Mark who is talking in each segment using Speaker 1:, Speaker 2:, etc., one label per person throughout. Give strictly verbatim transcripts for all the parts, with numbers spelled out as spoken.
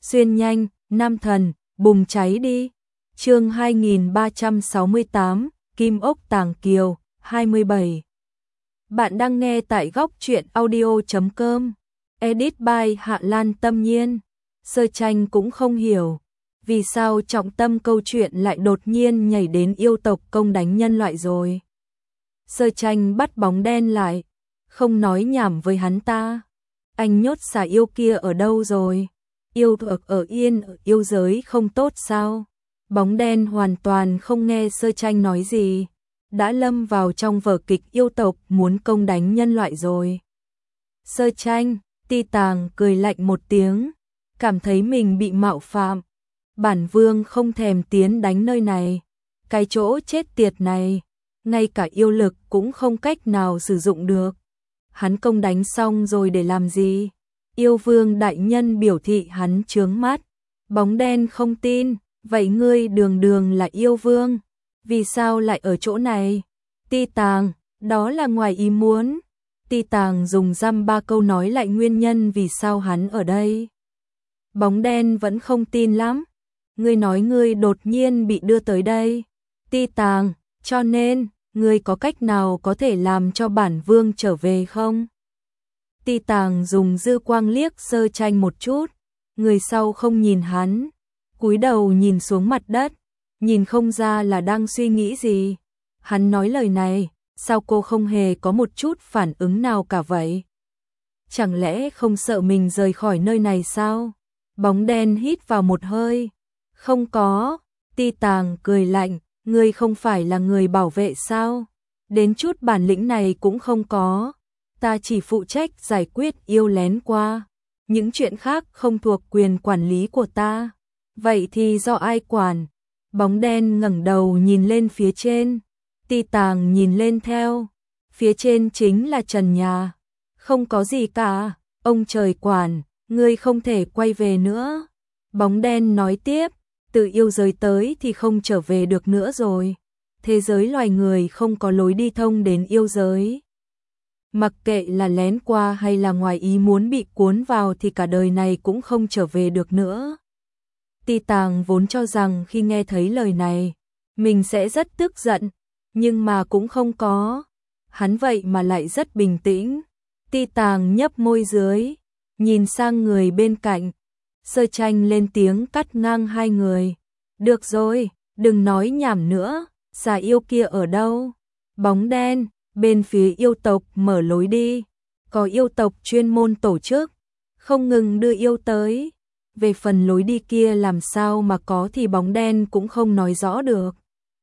Speaker 1: Xuyên nhanh, nam thần, bùng cháy đi. Chương hai nghìn ba trăm sáu mươi tám, Kim ốc tàng kiều, hai mươi bảy. Bạn đang nghe tại góc truyện audio chấm com. Edit by Hạ Lan Tâm Nhiên. Sơ Tranh cũng không hiểu vì sao trọng tâm câu chuyện lại đột nhiên nhảy đến yêu tộc công đánh nhân loại rồi. Sơ Tranh bắt bóng đen lại, không nói nhảm với hắn ta. Anh nhốt xà yêu kia ở đâu rồi? Yêu tộc ở yên ở yêu giới không tốt sao? Bóng đen hoàn toàn không nghe Sơ Tranh nói gì, đã lâm vào trong vở kịch yêu tộc muốn công đánh nhân loại rồi. Sơ Tranh, Ti Tàng cười lạnh một tiếng, cảm thấy mình bị mạo phạm. Bản vương không thèm tiến đánh nơi này, cái chỗ chết tiệt này, ngay cả yêu lực cũng không cách nào sử dụng được. Hắn công đánh xong rồi để làm gì? Yêu vương đại nhân biểu thị hắn chướng mắt. Bóng đen không tin, vậy ngươi đường đường là yêu vương, vì sao lại ở chỗ này? Ti Tàng, đó là ngoài ý muốn. Ti Tàng dùng dăm ba câu nói lại nguyên nhân vì sao hắn ở đây. Bóng đen vẫn không tin lắm. Ngươi nói ngươi đột nhiên bị đưa tới đây. Ti Tàng, cho nên, ngươi có cách nào có thể làm cho bản vương trở về không? Ti Tàng dùng dư quang liếc Sơ Tranh một chút, người sau không nhìn hắn, cúi đầu nhìn xuống mặt đất, nhìn không ra là đang suy nghĩ gì. Hắn nói lời này, sao cô không hề có một chút phản ứng nào cả vậy? Chẳng lẽ không sợ mình rời khỏi nơi này sao? Bóng đen hít vào một hơi. Không có. Ti Tàng cười lạnh, ngươi không phải là người bảo vệ sao? Đến chút bản lĩnh này cũng không có. Ta chỉ phụ trách giải quyết yêu lén qua. Những chuyện khác không thuộc quyền quản lý của ta. Vậy thì do ai quản? Bóng đen ngẩng đầu nhìn lên phía trên. Ti Tàng nhìn lên theo. Phía trên chính là trần nhà. Không có gì cả. Ông trời quản, ngươi không thể quay về nữa. Bóng đen nói tiếp. Từ yêu giới tới thì không trở về được nữa rồi. Thế giới loài người không có lối đi thông đến yêu giới. Mặc kệ là lén qua hay là ngoài ý muốn bị cuốn vào thì cả đời này cũng không trở về được nữa. Ti Tàng vốn cho rằng khi nghe thấy lời này, mình sẽ rất tức giận, nhưng mà cũng không có. Hắn vậy mà lại rất bình tĩnh. Ti Tàng nhấp môi dưới, nhìn sang người bên cạnh. Sơ Tranh lên tiếng cắt ngang hai người. Được rồi, đừng nói nhảm nữa, xà yêu kia ở đâu? Bóng đen, bên phía yêu tộc mở lối đi. Có yêu tộc chuyên môn tổ chức, không ngừng đưa yêu tới. Về phần lối đi kia làm sao mà có thì bóng đen cũng không nói rõ được.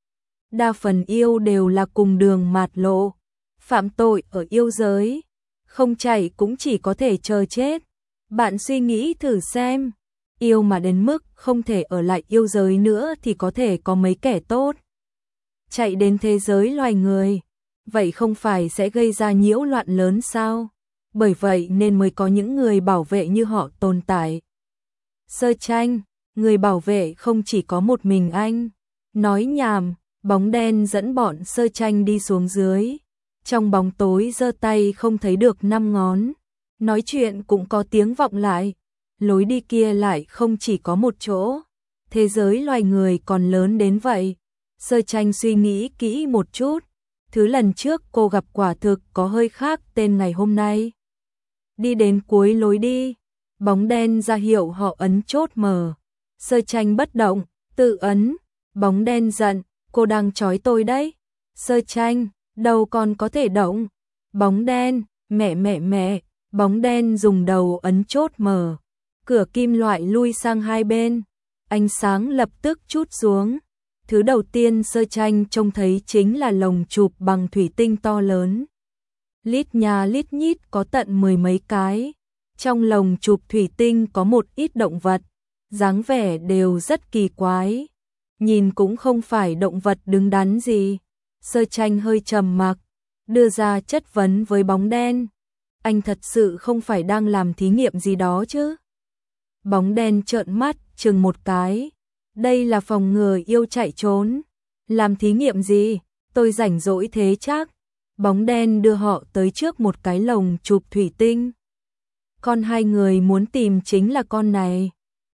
Speaker 1: Đa phần yêu đều là cùng đường mạt lộ, phạm tội ở yêu giới, không chạy cũng chỉ có thể chờ chết. Bạn suy nghĩ thử xem, yêu mà đến mức không thể ở lại yêu giới nữa thì có thể có mấy kẻ tốt chạy đến thế giới loài người, vậy không phải sẽ gây ra nhiễu loạn lớn sao? Bởi vậy nên mới có những người bảo vệ như họ tồn tại. Sơ Tranh, người bảo vệ không chỉ có một mình anh. Nói nhảm. Bóng đen dẫn bọn Sơ Tranh đi xuống dưới. Trong bóng tối giơ tay không thấy được năm ngón. Nói chuyện cũng có tiếng vọng lại. Lối đi kia lại không chỉ có một chỗ. Thế giới loài người còn lớn đến vậy. Sơ Tranh suy nghĩ kỹ một chút. Thứ lần trước cô gặp quả thực có hơi khác tên ngày hôm nay. Đi đến cuối lối đi, bóng đen ra hiệu họ ấn chốt mở. Sơ Tranh bất động, tự ấn. Bóng đen giận, cô đang trói tôi đấy. Sơ Tranh, đầu còn có thể động. Bóng đen, mẹ mẹ mẹ. Bóng đen dùng đầu ấn chốt mở. Cửa kim loại lui sang hai bên. Ánh sáng lập tức trút xuống. Thứ đầu tiên Sơ Tranh trông thấy chính là lồng chụp bằng thủy tinh to lớn. Lít nhà lít nhít có tận mười mấy cái. Trong lồng chụp thủy tinh có một ít động vật. Dáng vẻ đều rất kỳ quái. Nhìn cũng không phải động vật đứng đắn gì. Sơ Tranh hơi trầm mặc, đưa ra chất vấn với bóng đen. Anh thật sự không phải đang làm thí nghiệm gì đó chứ? Bóng đen trợn mắt, chừng một cái. Đây là phòng ngừa yêu chạy trốn. Làm thí nghiệm gì? Tôi rảnh rỗi thế chắc. Bóng đen đưa họ tới trước một cái lồng chụp thủy tinh. Con hai người muốn tìm chính là con này.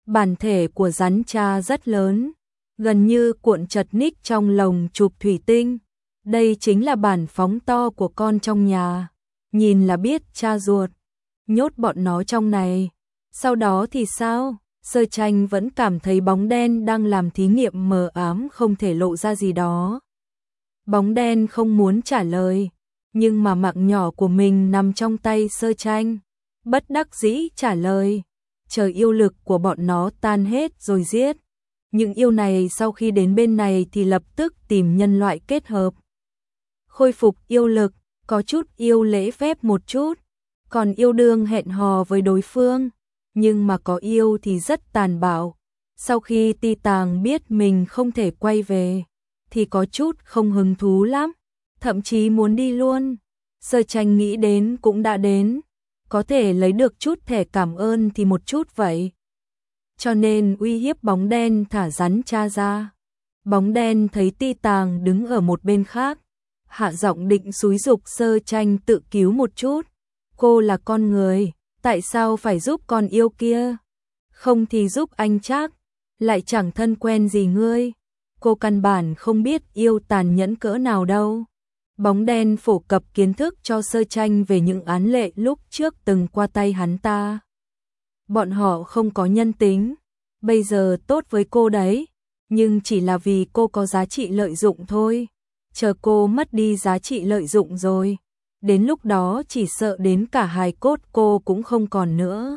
Speaker 1: Bản thể của rắn cha rất lớn, gần như cuộn chật ních trong lồng chụp thủy tinh. Đây chính là bản phóng to của con trong nhà. Nhìn là biết cha ruột nhốt bọn nó trong này. Sau đó thì sao? Sơ Tranh vẫn cảm thấy bóng đen đang làm thí nghiệm mờ ám không thể lộ ra gì đó. Bóng đen không muốn trả lời, nhưng mà mạng nhỏ của mình nằm trong tay Sơ Tranh. Bất đắc dĩ trả lời, chờ yêu lực của bọn nó tan hết rồi giết. Những yêu này sau khi đến bên này thì lập tức tìm nhân loại kết hợp. Khôi phục yêu lực, có chút yêu lễ phép một chút, còn yêu đương hẹn hò với đối phương. Nhưng mà có yêu thì rất tàn bạo. Sau khi Ti Tàng biết mình không thể quay về, thì có chút không hứng thú lắm, thậm chí muốn đi luôn. Sơ Tranh nghĩ đến cũng đã đến, có thể lấy được chút thẻ cảm ơn thì một chút vậy. Cho nên uy hiếp bóng đen thả rắn cha ra. Bóng đen thấy Ti Tàng đứng ở một bên khác, hạ giọng định xúi giục Sơ Tranh tự cứu một chút. Cô là con người, tại sao phải giúp con yêu kia? Không thì giúp anh chắc, lại chẳng thân quen gì ngươi. Cô căn bản không biết yêu tàn nhẫn cỡ nào đâu. Bóng đen phổ cập kiến thức cho Sơ Tranh về những án lệ lúc trước từng qua tay hắn ta. Bọn họ không có nhân tính, bây giờ tốt với cô đấy, nhưng chỉ là vì cô có giá trị lợi dụng thôi. Chờ cô mất đi giá trị lợi dụng rồi, đến lúc đó chỉ sợ đến cả hài cốt cô cũng không còn nữa.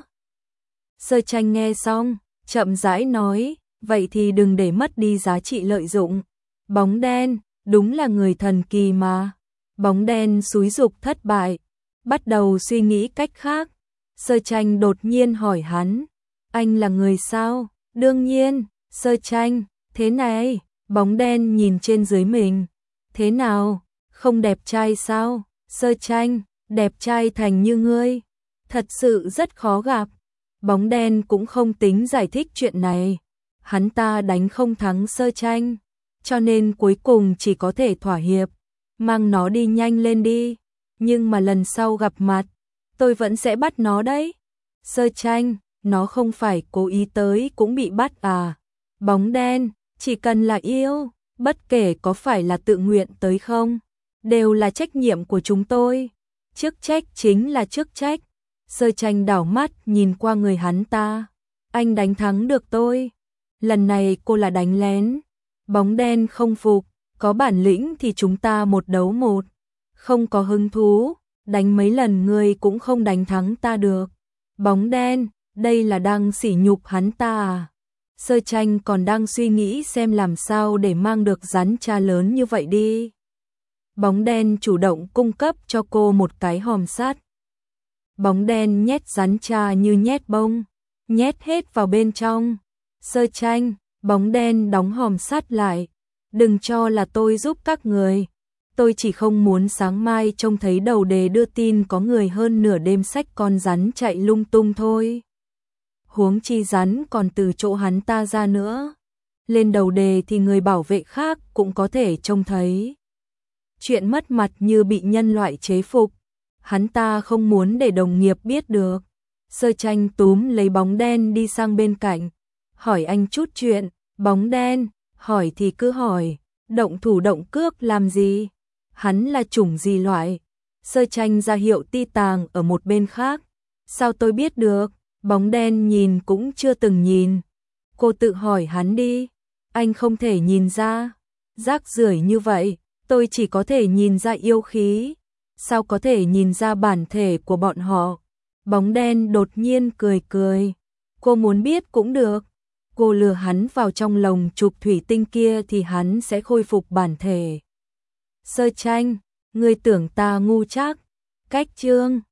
Speaker 1: Sơ Tranh nghe xong, chậm rãi nói, vậy thì đừng để mất đi giá trị lợi dụng. Bóng đen, đúng là người thần kỳ mà. Bóng đen xúi giục thất bại, bắt đầu suy nghĩ cách khác. Sơ Tranh đột nhiên hỏi hắn, anh là người sao? Đương nhiên. Sơ Tranh, thế này. Bóng đen nhìn trên dưới mình, thế nào, không đẹp trai sao? Sơ Tranh, đẹp trai thành như ngươi, thật sự rất khó gặp. Bóng đen cũng không tính giải thích chuyện này, hắn ta đánh không thắng Sơ Tranh, cho nên cuối cùng chỉ có thể thỏa hiệp, mang nó đi nhanh lên đi, nhưng mà lần sau gặp mặt, tôi vẫn sẽ bắt nó đấy. Sơ Tranh, nó không phải cố ý tới cũng bị bắt à? Bóng đen, chỉ cần là yêu, bất kể có phải là tự nguyện tới không, đều là trách nhiệm của chúng tôi. Chức trách chính là chức trách. Sơ Tranh đảo mắt nhìn qua người hắn ta. Anh đánh thắng được tôi. Lần này cô là đánh lén. Bóng đen không phục. Có bản lĩnh thì chúng ta một đấu một. Không có hứng thú, đánh mấy lần ngươi cũng không đánh thắng ta được. Bóng đen, đây là đang sỉ nhục hắn ta à? Sơ Tranh còn đang suy nghĩ xem làm sao để mang được rắn cha lớn như vậy đi. Bóng đen chủ động cung cấp cho cô một cái hòm sắt. Bóng đen nhét rắn cha như nhét bông, nhét hết vào bên trong. Sơ Tranh, bóng đen đóng hòm sắt lại. Đừng cho là tôi giúp các người. Tôi chỉ không muốn sáng mai trông thấy đầu đề đưa tin có người hơn nửa đêm xách con rắn chạy lung tung thôi. Huống chi rắn còn từ chỗ hắn ta ra nữa. Lên đầu đề thì người bảo vệ khác cũng có thể trông thấy. Chuyện mất mặt như bị nhân loại chế phục, hắn ta không muốn để đồng nghiệp biết được. Sơ Tranh túm lấy bóng đen đi sang bên cạnh, hỏi anh chút chuyện. Bóng đen, hỏi thì cứ hỏi, động thủ động cước làm gì? Hắn là chủng gì loại? Sơ Tranh ra hiệu Ti Tàng ở một bên khác. Sao tôi biết được? Bóng đen nhìn cũng chưa từng nhìn. Cô tự hỏi hắn đi. Anh không thể nhìn ra. Rác rưởi như vậy, tôi chỉ có thể nhìn ra yêu khí. Sao có thể nhìn ra bản thể của bọn họ? Bóng đen đột nhiên cười cười. Cô muốn biết cũng được. Cô lừa hắn vào trong lồng chụp thủy tinh kia thì hắn sẽ khôi phục bản thể. Sơ Tranh, ngươi tưởng ta ngu chắc? Cách chương